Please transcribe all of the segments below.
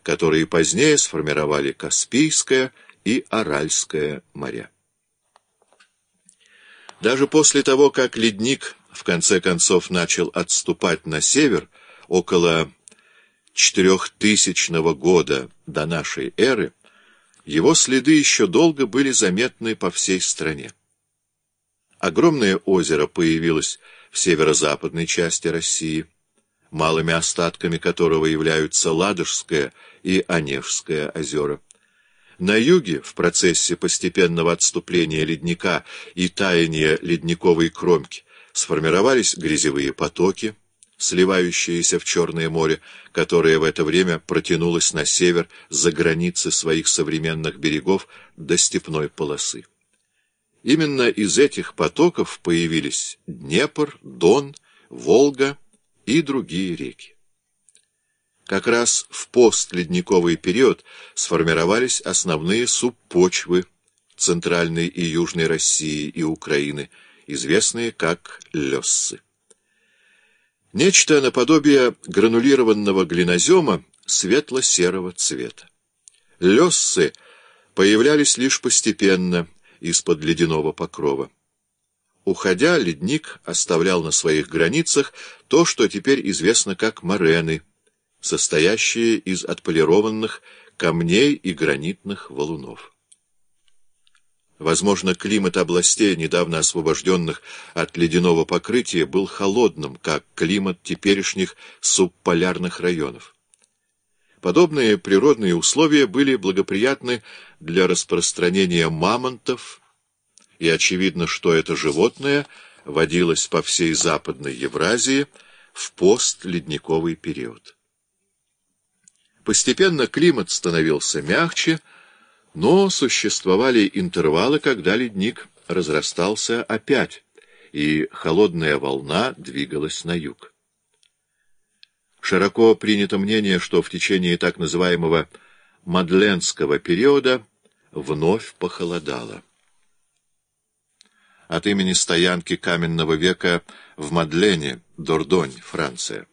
которые позднее сформировали Каспийское и Аральское моря. Даже после того, как ледник в конце концов начал отступать на север, около 4000 года до нашей эры, его следы еще долго были заметны по всей стране. Огромное озеро появилось в северо-западной части России, малыми остатками которого являются Ладожское и Онежское озера. На юге, в процессе постепенного отступления ледника и таяния ледниковой кромки, сформировались грязевые потоки, сливающиеся в Черное море, которое в это время протянулось на север за границы своих современных берегов до степной полосы. Именно из этих потоков появились Днепр, Дон, Волга и другие реки. Как раз в постледниковый период сформировались основные субпочвы Центральной и Южной России и Украины, известные как лёссы. Нечто наподобие гранулированного глинозема светло-серого цвета. Лёссы появлялись лишь постепенно из-под ледяного покрова. Уходя, ледник оставлял на своих границах то, что теперь известно как морены, состоящие из отполированных камней и гранитных валунов. Возможно, климат областей, недавно освобожденных от ледяного покрытия, был холодным, как климат теперешних субполярных районов. Подобные природные условия были благоприятны для распространения мамонтов, и очевидно, что это животное водилось по всей Западной Евразии в постледниковый период. Постепенно климат становился мягче, но существовали интервалы, когда ледник разрастался опять, и холодная волна двигалась на юг. Широко принято мнение, что в течение так называемого Мадленского периода вновь похолодало. От имени стоянки каменного века в Мадлене, Дордонь, Франция.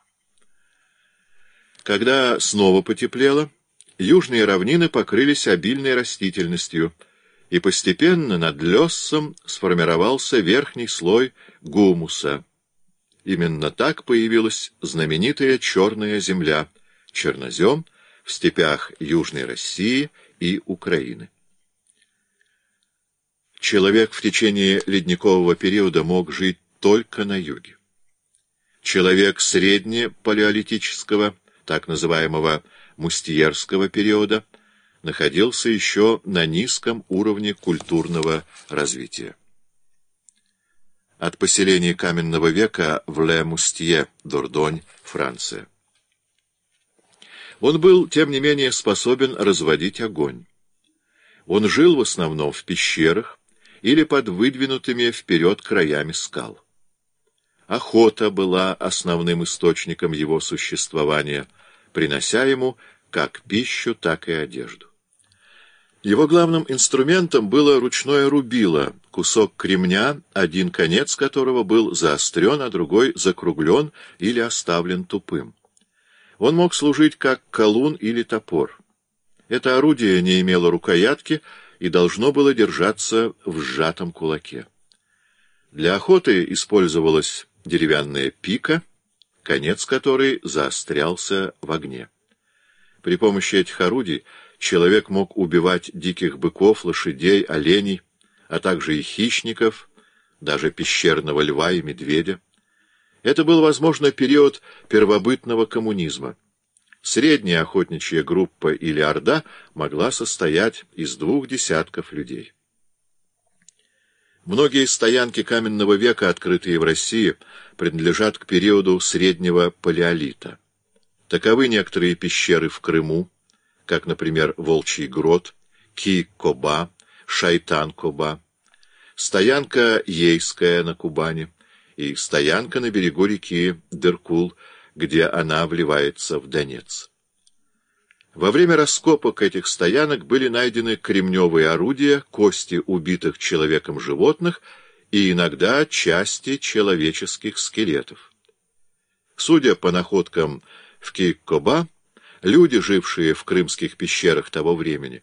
Когда снова потеплело, южные равнины покрылись обильной растительностью, и постепенно над Лёссом сформировался верхний слой гумуса. Именно так появилась знаменитая черная земля, чернозем, в степях Южной России и Украины. Человек в течение ледникового периода мог жить только на юге. Человек среднепалеолитического, так называемого мустьерского периода, находился еще на низком уровне культурного развития. От поселений каменного века в Ле-Мустье, Дордонь, Франция. Он был, тем не менее, способен разводить огонь. Он жил в основном в пещерах или под выдвинутыми вперед краями скал. Охота была основным источником его существования, принося ему как пищу, так и одежду. Его главным инструментом было ручное рубило, кусок кремня, один конец которого был заострен, а другой закруглен или оставлен тупым. Он мог служить как колун или топор. Это орудие не имело рукоятки и должно было держаться в сжатом кулаке. Для охоты использовалась деревянная пика, конец которой заострялся в огне. При помощи этих орудий человек мог убивать диких быков, лошадей, оленей, а также и хищников, даже пещерного льва и медведя. Это был, возможно, период первобытного коммунизма. Средняя охотничья группа или орда могла состоять из 2 десятков людей. Многие стоянки каменного века, открытые в России, принадлежат к периоду среднего палеолита. Таковы некоторые пещеры в Крыму, как, например, Волчий Грот, Ки-Коба, Шайтан-Коба, стоянка Ейская на Кубани и стоянка на берегу реки Дыркул, где она вливается в Донец. Во время раскопок этих стоянок были найдены кремневые орудия, кости убитых человеком животных и иногда части человеческих скелетов. Судя по находкам в Ки-Коба, Люди, жившие в крымских пещерах того времени,